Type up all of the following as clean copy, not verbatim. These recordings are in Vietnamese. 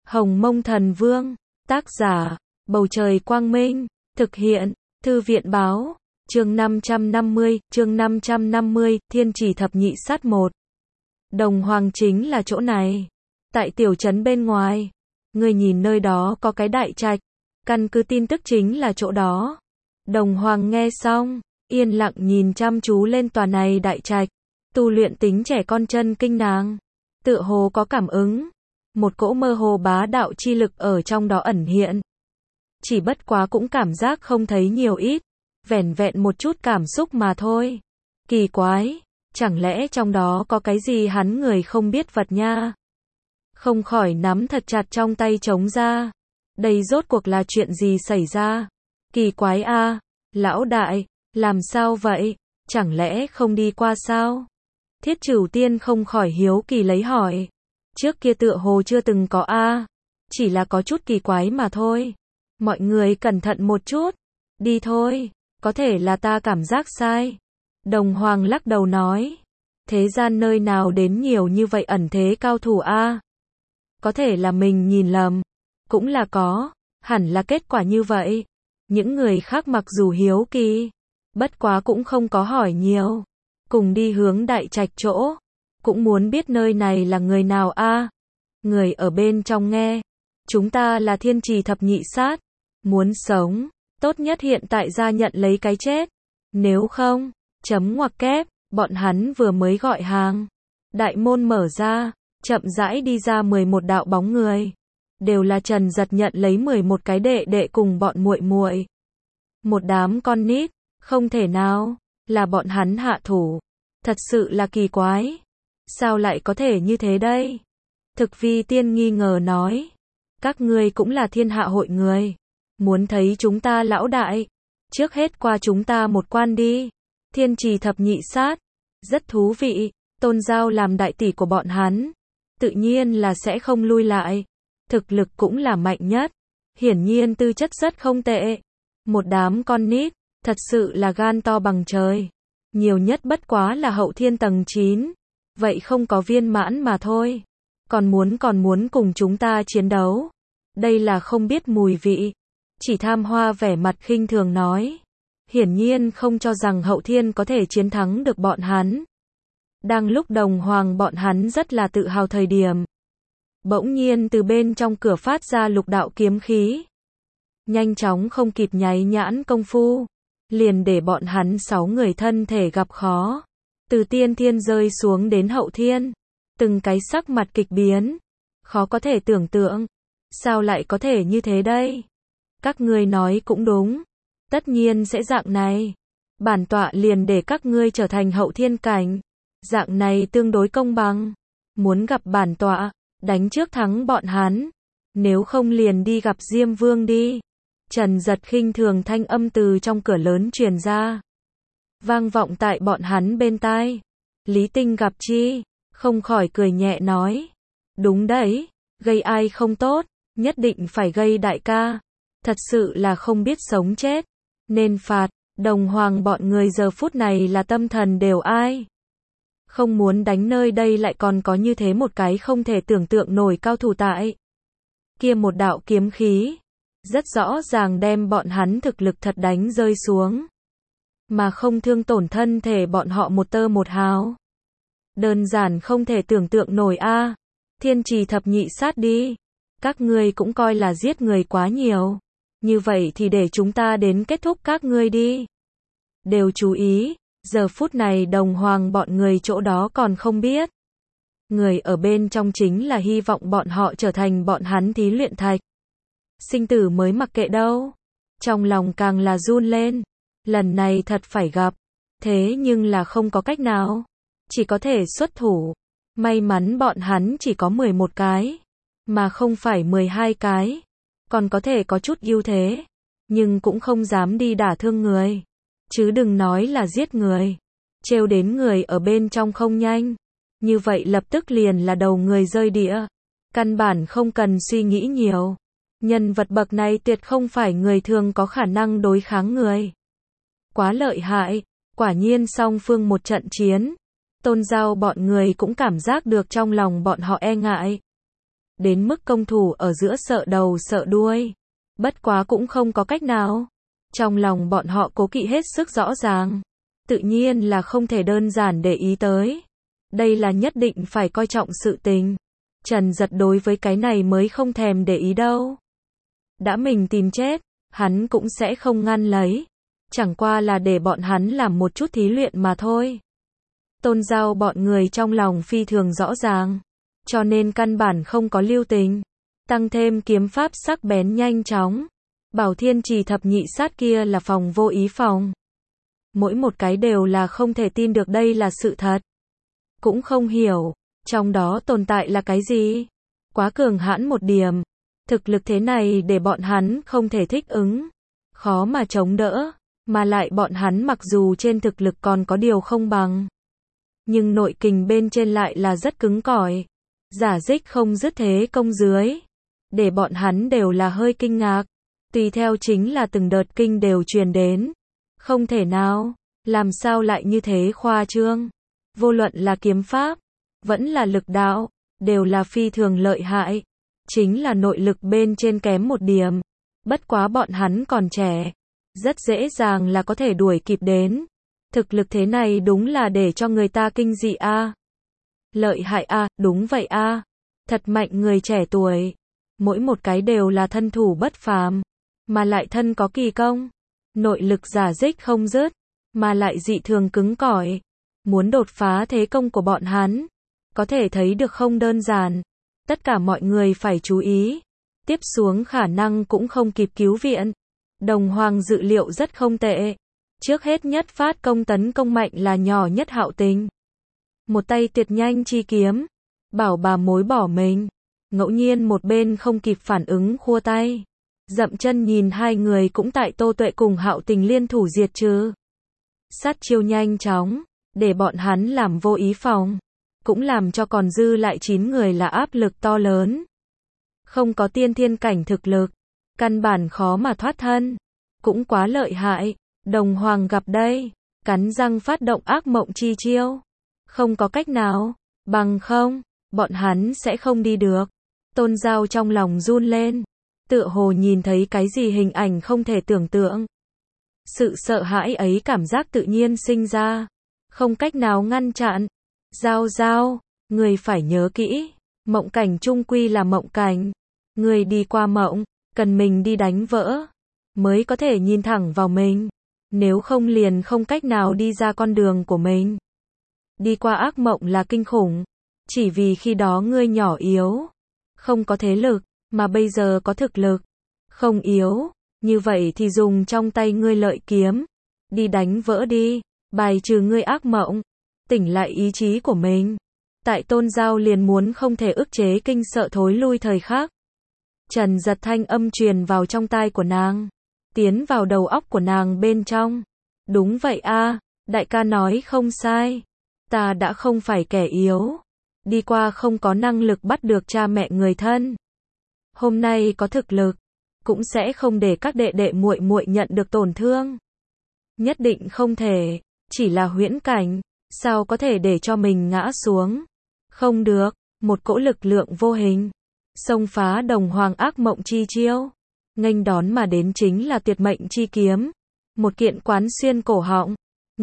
Hồng Mông Thần Vương, tác giả, Bầu Trời Quang Minh, thực hiện, Thư viện Báo, chương 550, Thiên Trì Thập Nhị Sát 1. Đồng Hoàng chính là chỗ này. Tại tiểu trấn bên ngoài, người nhìn nơi đó có cái đại trạch, căn cứ tin tức chính là chỗ đó. Đồng Hoàng nghe xong, yên lặng nhìn chăm chú lên tòa này đại trạch, tu luyện tính trẻ con chân kinh nàng, tựa hồ có cảm ứng, một cỗ mơ hồ bá đạo chi lực ở trong đó ẩn hiện. Chỉ bất quá cũng cảm giác không thấy nhiều ít, vẻn vẹn một chút cảm xúc mà thôi. Kỳ quái, chẳng lẽ trong đó có cái gì hắn người không biết vật nha? Không khỏi nắm thật chặt trong tay trống ra. Đây rốt cuộc là chuyện gì xảy ra? Kỳ quái a, lão đại, làm sao vậy? Chẳng lẽ không đi qua sao? Thiết Trửu Tiên không khỏi hiếu kỳ lấy hỏi. Trước kia tựa hồ chưa từng có a, chỉ là có chút kỳ quái mà thôi. Mọi người cẩn thận một chút. Đi thôi, có thể là ta cảm giác sai. Đồng Hoàng lắc đầu nói. Thế gian nơi nào đến nhiều như vậy ẩn thế cao thủ a? Có thể là mình nhìn lầm. Cũng là có, hẳn là kết quả như vậy. Những người khác mặc dù hiếu kỳ, bất quá cũng không có hỏi nhiều. Cùng đi hướng đại trạch chỗ, cũng muốn biết nơi này là người nào a. Người ở bên trong nghe, chúng ta là Thiên Trì Thập Nhị Sát, muốn sống, tốt nhất hiện tại ra nhận lấy cái chết. Nếu không, chấm ngoặc kép, bọn hắn vừa mới gọi hàng. Đại môn mở ra, chậm rãi đi ra 11 đạo bóng người. Đều là Trần Giật nhận lấy 11 cái đệ đệ cùng bọn muội muội. Một đám con nít, không thể nào, là bọn hắn hạ thủ. Thật sự là kỳ quái. Sao lại có thể như thế đây? Thực Vi Tiên nghi ngờ nói. Các ngươi cũng là thiên hạ hội người. Muốn thấy chúng ta lão đại. Trước hết qua chúng ta một quan đi. Thiên Trì Thập Nhị Sát. Rất thú vị. Tôn Giao làm đại tỷ của bọn hắn. Tự nhiên là sẽ không lui lại. Thực lực cũng là mạnh nhất. Hiển nhiên tư chất rất không tệ. Một đám con nít. Thật sự là gan to bằng trời. Nhiều nhất bất quá là hậu thiên tầng 9. Vậy không có viên mãn mà thôi. Còn muốn cùng chúng ta chiến đấu. Đây là không biết mùi vị. Chỉ Tham Hoa vẻ mặt khinh thường nói. Hiển nhiên không cho rằng hậu thiên có thể chiến thắng được bọn hắn. Đang lúc Đồng Hoàng bọn hắn rất là tự hào thời điểm. Bỗng nhiên từ bên trong cửa phát ra lục đạo kiếm khí. Nhanh chóng không kịp nháy nhãn công phu. Liền để bọn hắn 6 người thân thể gặp khó. Từ tiên thiên rơi xuống đến hậu thiên. Từng cái sắc mặt kịch biến. Khó có thể tưởng tượng. Sao lại có thể như thế đây? Các ngươi nói cũng đúng. Tất nhiên sẽ dạng này. Bản tọa liền để các ngươi trở thành hậu thiên cảnh. Dạng này tương đối công bằng. Muốn gặp bản tọa, đánh trước thắng bọn hắn. Nếu không liền đi gặp Diêm Vương đi. Trần Giật khinh thường thanh âm từ trong cửa lớn truyền ra. Vang vọng tại bọn hắn bên tai. Lý Tinh gặp chi, không khỏi cười nhẹ nói. Đúng đấy, gây ai không tốt, nhất định phải gây đại ca. Thật sự là không biết sống chết. Nên phạt, Đồng Hoàng bọn người giờ phút này là tâm thần đều ai. Không muốn đánh nơi đây lại còn có như thế một cái không thể tưởng tượng nổi cao thủ tại. Kia một đạo kiếm khí. Rất rõ ràng đem bọn hắn thực lực thật đánh rơi xuống. Mà không thương tổn thân thể bọn họ một tơ một hào. Đơn giản không thể tưởng tượng nổi a. Thiên Trì Thập Nhị Sát đi. Các ngươi cũng coi là giết người quá nhiều. Như vậy thì để chúng ta đến kết thúc các ngươi đi. Đều chú ý, giờ phút này Đồng Hoàng bọn người chỗ đó còn không biết. Người ở bên trong chính là hy vọng bọn họ trở thành bọn hắn thí luyện thạch. Sinh tử mới mặc kệ đâu. Trong lòng càng là run lên. Lần này thật phải gặp. Thế nhưng là không có cách nào. Chỉ có thể xuất thủ. May mắn bọn hắn chỉ có 11 cái. Mà không phải 12 cái. Còn có thể có chút ưu thế. Nhưng cũng không dám đi đả thương người. Chứ đừng nói là giết người. Trêu đến người ở bên trong không nhanh. Như vậy lập tức liền là đầu người rơi địa. Căn bản không cần suy nghĩ nhiều. Nhân vật bậc này tuyệt không phải người thường có khả năng đối kháng người. Quá lợi hại, quả nhiên song phương một trận chiến. Tôn Giao bọn người cũng cảm giác được trong lòng bọn họ e ngại. đến mức công thủ ở giữa sợ đầu sợ đuôi. Bất quá cũng không có cách nào. Trong lòng bọn họ cố kỵ hết sức rõ ràng. Tự nhiên là không thể đơn giản để ý tới. Đây là nhất định phải coi trọng sự tình. Trần Giật đối với cái này mới không thèm để ý đâu. Đã mình tìm chết, hắn cũng sẽ không ngăn lấy. Chẳng qua là để bọn hắn làm một chút thí luyện mà thôi. Tôn Giao bọn người trong lòng phi thường rõ ràng. Cho nên căn bản không có lưu tình. Tăng thêm kiếm pháp sắc bén nhanh chóng. Bảo Thiên Trì thập nhị sát kia là phòng vô ý phòng. Mỗi một cái đều là không thể tin được đây là sự thật. Cũng không hiểu, trong đó tồn tại là cái gì? Quá cường hãn một điểm. Thực lực thế này để bọn hắn không thể thích ứng. Khó mà chống đỡ. Mà lại bọn hắn mặc dù trên thực lực còn có điều không bằng. Nhưng nội kình bên trên lại là rất cứng cỏi. Giả dích không dứt thế công dưới. Để bọn hắn đều là hơi kinh ngạc. Tùy theo chính là từng đợt kinh đều truyền đến. Không thể nào, làm sao lại như thế khoa trương. Vô luận là kiếm pháp, vẫn là lực đạo, đều là phi thường lợi hại. Chính là nội lực bên trên kém một điểm. Bất quá bọn hắn còn trẻ. Rất dễ dàng là có thể đuổi kịp đến. Thực lực thế này đúng là để cho người ta kinh dị a. Lợi hại a, đúng vậy a. Thật mạnh người trẻ tuổi. Mỗi một cái đều là thân thủ bất phàm. Mà lại thân có kỳ công. Nội lực giả dích không dứt. Mà lại dị thường cứng cỏi. Muốn đột phá thế công của bọn hắn. Có thể thấy được không đơn giản. Tất cả mọi người phải chú ý. Tiếp xuống khả năng cũng không kịp cứu viện. Đồng Hoàng dự liệu rất không tệ. Trước hết nhất phát công tấn công mạnh là nhỏ nhất Hạo Tình. Một tay tuyệt nhanh chi kiếm. Bảo bà mối bỏ mình. Ngẫu nhiên một bên không kịp phản ứng khua tay. Dậm chân nhìn hai người cũng tại Tô Tuệ cùng Hạo Tình liên thủ diệt trừ. Sát chiêu nhanh chóng. Để bọn hắn làm vô ý phòng. Cũng làm cho còn dư lại 9 người là áp lực to lớn. Không có tiên thiên cảnh thực lực. Căn bản khó mà thoát thân. Cũng quá lợi hại. Đồng Hoàng gặp đây. Cắn răng phát động ác mộng chi chiêu. Không có cách nào. Bằng không, bọn hắn sẽ không đi được. Tôn Giao trong lòng run lên. Tựa hồ nhìn thấy cái gì hình ảnh không thể tưởng tượng. Sự sợ hãi ấy cảm giác tự nhiên sinh ra. Không cách nào ngăn chặn. Giao, người phải nhớ kỹ. Mộng cảnh chung quy là mộng cảnh. Người đi qua mộng, cần mình đi đánh vỡ. Mới có thể nhìn thẳng vào mình. Nếu không liền không cách nào đi ra con đường của mình. Đi qua ác mộng là kinh khủng. Chỉ vì khi đó ngươi nhỏ yếu. Không có thế lực, mà bây giờ có thực lực. Không yếu. Như vậy thì dùng trong tay ngươi lợi kiếm. Đi đánh vỡ đi. Bài trừ ngươi ác mộng. Tỉnh lại ý chí của mình. Tại Tôn Giao liền muốn không thể ức chế kinh sợ thối lui thời khắc. Trần Giật thanh âm truyền vào trong tai của nàng. Tiến vào đầu óc của nàng bên trong. Đúng vậy a, đại ca nói không sai. Ta đã không phải kẻ yếu. Đi qua không có năng lực bắt được cha mẹ người thân. Hôm nay có thực lực. Cũng sẽ không để các đệ đệ muội muội nhận được tổn thương. Nhất định không thể. Chỉ là huyễn cảnh. Sao có thể để cho mình ngã xuống? Không được. Một cỗ lực lượng vô hình. Xông phá Đồng Hoàng ác mộng chi chiêu. Nghênh đón mà đến chính là tuyệt mệnh chi kiếm. Một kiện quán xuyên cổ họng.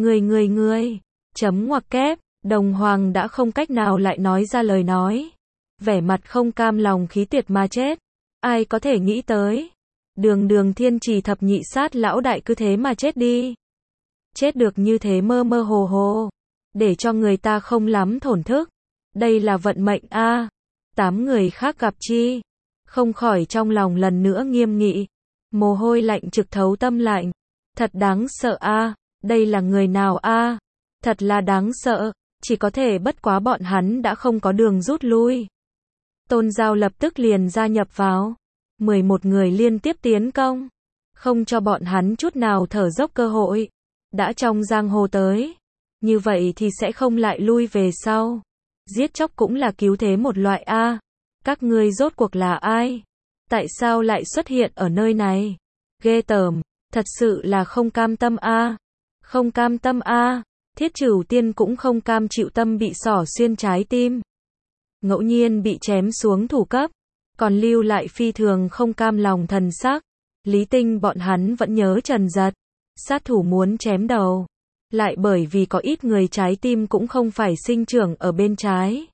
Ngươi. Chấm ngoặc kép. Đồng Hoàng đã không cách nào lại nói ra lời nói. Vẻ mặt không cam lòng khí tuyệt mà chết. Ai có thể nghĩ tới. Đường Thiên Trì thập nhị sát lão đại cứ thế mà chết đi. Chết được như thế mơ mơ hồ. Để cho người ta không lắm thổn thức. Đây là vận mệnh a. 8 người khác gặp chi. Không khỏi trong lòng lần nữa nghiêm nghị. Mồ hôi lạnh trực thấu tâm lạnh. Thật đáng sợ a. Đây là người nào a? Thật là đáng sợ. Chỉ có thể bất quá bọn hắn đã không có đường rút lui. Tôn Giao lập tức liền gia nhập vào. 11 người liên tiếp tiến công. Không cho bọn hắn chút nào thở dốc cơ hội. Đã trong giang hồ tới. Như vậy thì sẽ không lại lui về sau. Giết chóc cũng là cứu thế một loại a. Các ngươi rốt cuộc là ai? Tại sao lại xuất hiện ở nơi này? Ghê tởm. Thật sự là không cam tâm a. Không cam tâm a. Thiết Trửu Tiên cũng không cam chịu tâm bị xỏ xuyên trái tim. Ngẫu nhiên bị chém xuống thủ cấp. còn lưu lại phi thường không cam lòng thần sắc. Lý Tinh bọn hắn vẫn nhớ Trần Giật, sát thủ muốn chém đầu, lại bởi vì có ít người trái tim cũng không phải sinh trưởng ở bên trái,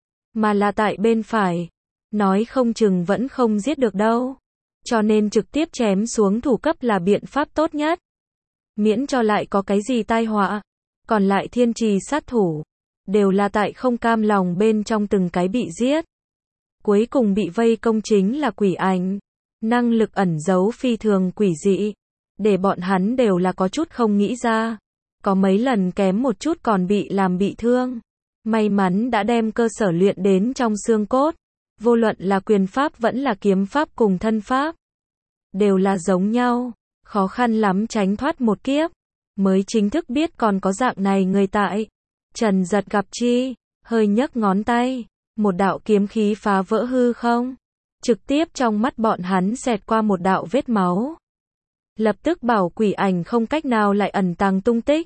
mà là tại bên phải, nói không chừng vẫn không giết được đâu, cho nên trực tiếp chém xuống thủ cấp là biện pháp tốt nhất, miễn cho lại có cái gì tai họa. Còn lại thiên trì sát thủ, đều là tại không cam lòng bên trong từng cái bị giết. Cuối cùng bị vây công chính là quỷ ảnh, năng lực ẩn giấu phi thường quỷ dị, để bọn hắn đều là có chút không nghĩ ra. Có mấy lần kém một chút còn bị làm bị thương. May mắn đã đem cơ sở luyện đến trong xương cốt. Vô luận là quyền pháp vẫn là kiếm pháp cùng thân pháp, đều là giống nhau. Khó khăn lắm tránh thoát một kiếp, mới chính thức biết còn có dạng này người tại. Trần Giật gặp chi, hơi nhấc ngón tay, một đạo kiếm khí phá vỡ hư không, trực tiếp trong mắt bọn hắn xẹt qua một đạo vết máu. Lập tức bảo quỷ ảnh không cách nào lại ẩn tàng tung tích.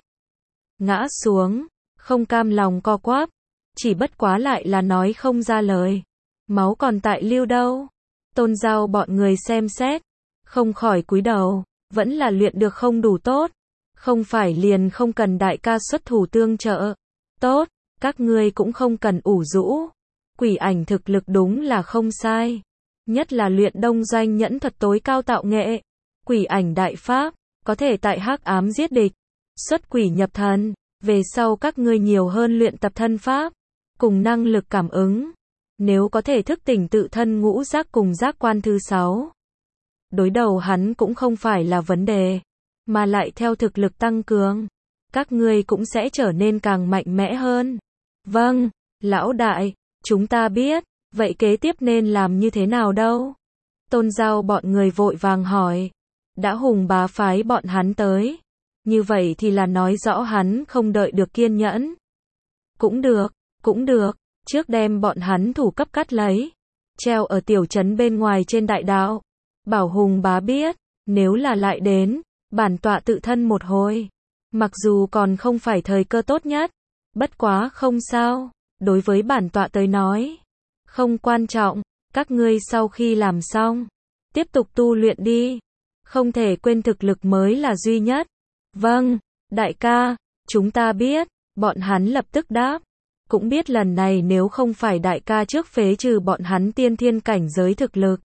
Ngã xuống, không cam lòng co quắp, chỉ bất quá lại là nói không ra lời. Máu còn tại lưu đâu. Tôn Giao bọn người xem xét, không khỏi cúi đầu, vẫn là luyện được không đủ tốt. Không phải liền không cần đại ca xuất thủ tương trợ. Tốt, các ngươi cũng không cần ủ rũ. Quỷ ảnh thực lực đúng là không sai. Nhất là luyện đông doanh nhẫn thuật tối cao tạo nghệ. Quỷ ảnh đại pháp, có thể tại hắc ám giết địch, xuất quỷ nhập thần. Về sau các ngươi nhiều hơn luyện tập thân pháp, cùng năng lực cảm ứng. Nếu có thể thức tỉnh tự thân ngũ giác cùng giác quan thứ 6. Đối đầu hắn cũng không phải là vấn đề, mà lại theo thực lực tăng cường, các ngươi cũng sẽ trở nên càng mạnh mẽ hơn. Vâng, lão đại, chúng ta biết, vậy kế tiếp nên làm như thế nào đâu? Tôn Giao bọn người vội vàng hỏi. Đã Hùng Bá phái bọn hắn tới, như vậy thì là nói rõ hắn không đợi được kiên nhẫn. Cũng được, trước đem bọn hắn thủ cấp cắt lấy, treo ở tiểu trấn bên ngoài trên đại đạo. Bảo Hùng Bá biết, nếu là lại đến, bản tọa tự thân một hồi. Mặc dù còn không phải thời cơ tốt nhất, bất quá không sao, đối với bản tọa tới nói, không quan trọng, các ngươi sau khi làm xong, tiếp tục tu luyện đi, không thể quên thực lực mới là duy nhất. Vâng, đại ca, chúng ta biết, bọn hắn lập tức đáp, cũng biết lần này nếu không phải đại ca trước phế trừ bọn hắn tiên thiên cảnh giới thực lực,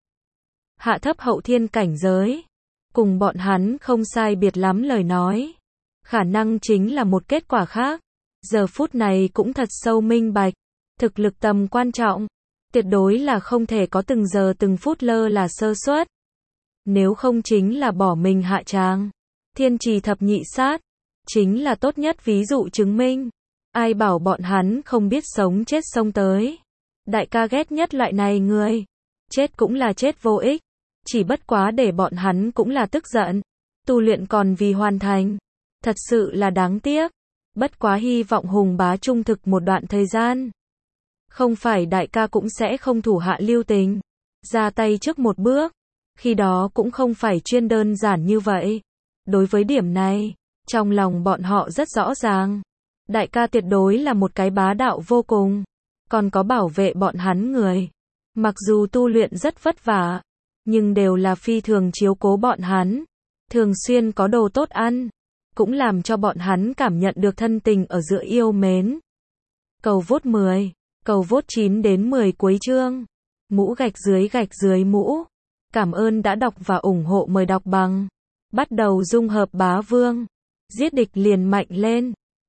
hạ thấp hậu thiên cảnh giới, cùng bọn hắn không sai biệt lắm lời nói, khả năng chính là một kết quả khác. Giờ phút này cũng thật sâu minh bạch, thực lực tầm quan trọng, tuyệt đối là không thể có từng giờ từng phút lơ là sơ suất. Nếu không chính là bỏ mình hạ tràng. Thiên trì thập nhị sát, chính là tốt nhất ví dụ chứng minh. Ai bảo bọn hắn không biết sống chết xông tới. Đại ca ghét nhất loại này người. Chết cũng là chết vô ích. Chỉ bất quá để bọn hắn cũng là tức giận. Tu luyện còn vì hoàn thành. Thật sự là đáng tiếc. Bất quá hy vọng Hùng Bá trung thực một đoạn thời gian. Không phải đại ca cũng sẽ không thủ hạ lưu tình. Ra tay trước một bước. Khi đó cũng không phải chuyên đơn giản như vậy. Đối với điểm này, trong lòng bọn họ rất rõ ràng. Đại ca tuyệt đối là một cái bá đạo vô cùng. Còn có bảo vệ bọn hắn người. Mặc dù tu luyện rất vất vả, nhưng đều là phi thường chiếu cố bọn hắn. Thường xuyên có đồ tốt ăn. Cũng làm cho bọn hắn cảm nhận được thân tình ở giữa yêu mến. Cầu vote 10. Cầu vote 9 đến 10 cuối chương. Mũ gạch dưới mũ. Cảm ơn đã đọc và ủng hộ, mời đọc bằng. Bắt đầu dung hợp bá vương. Giết địch liền mạnh lên.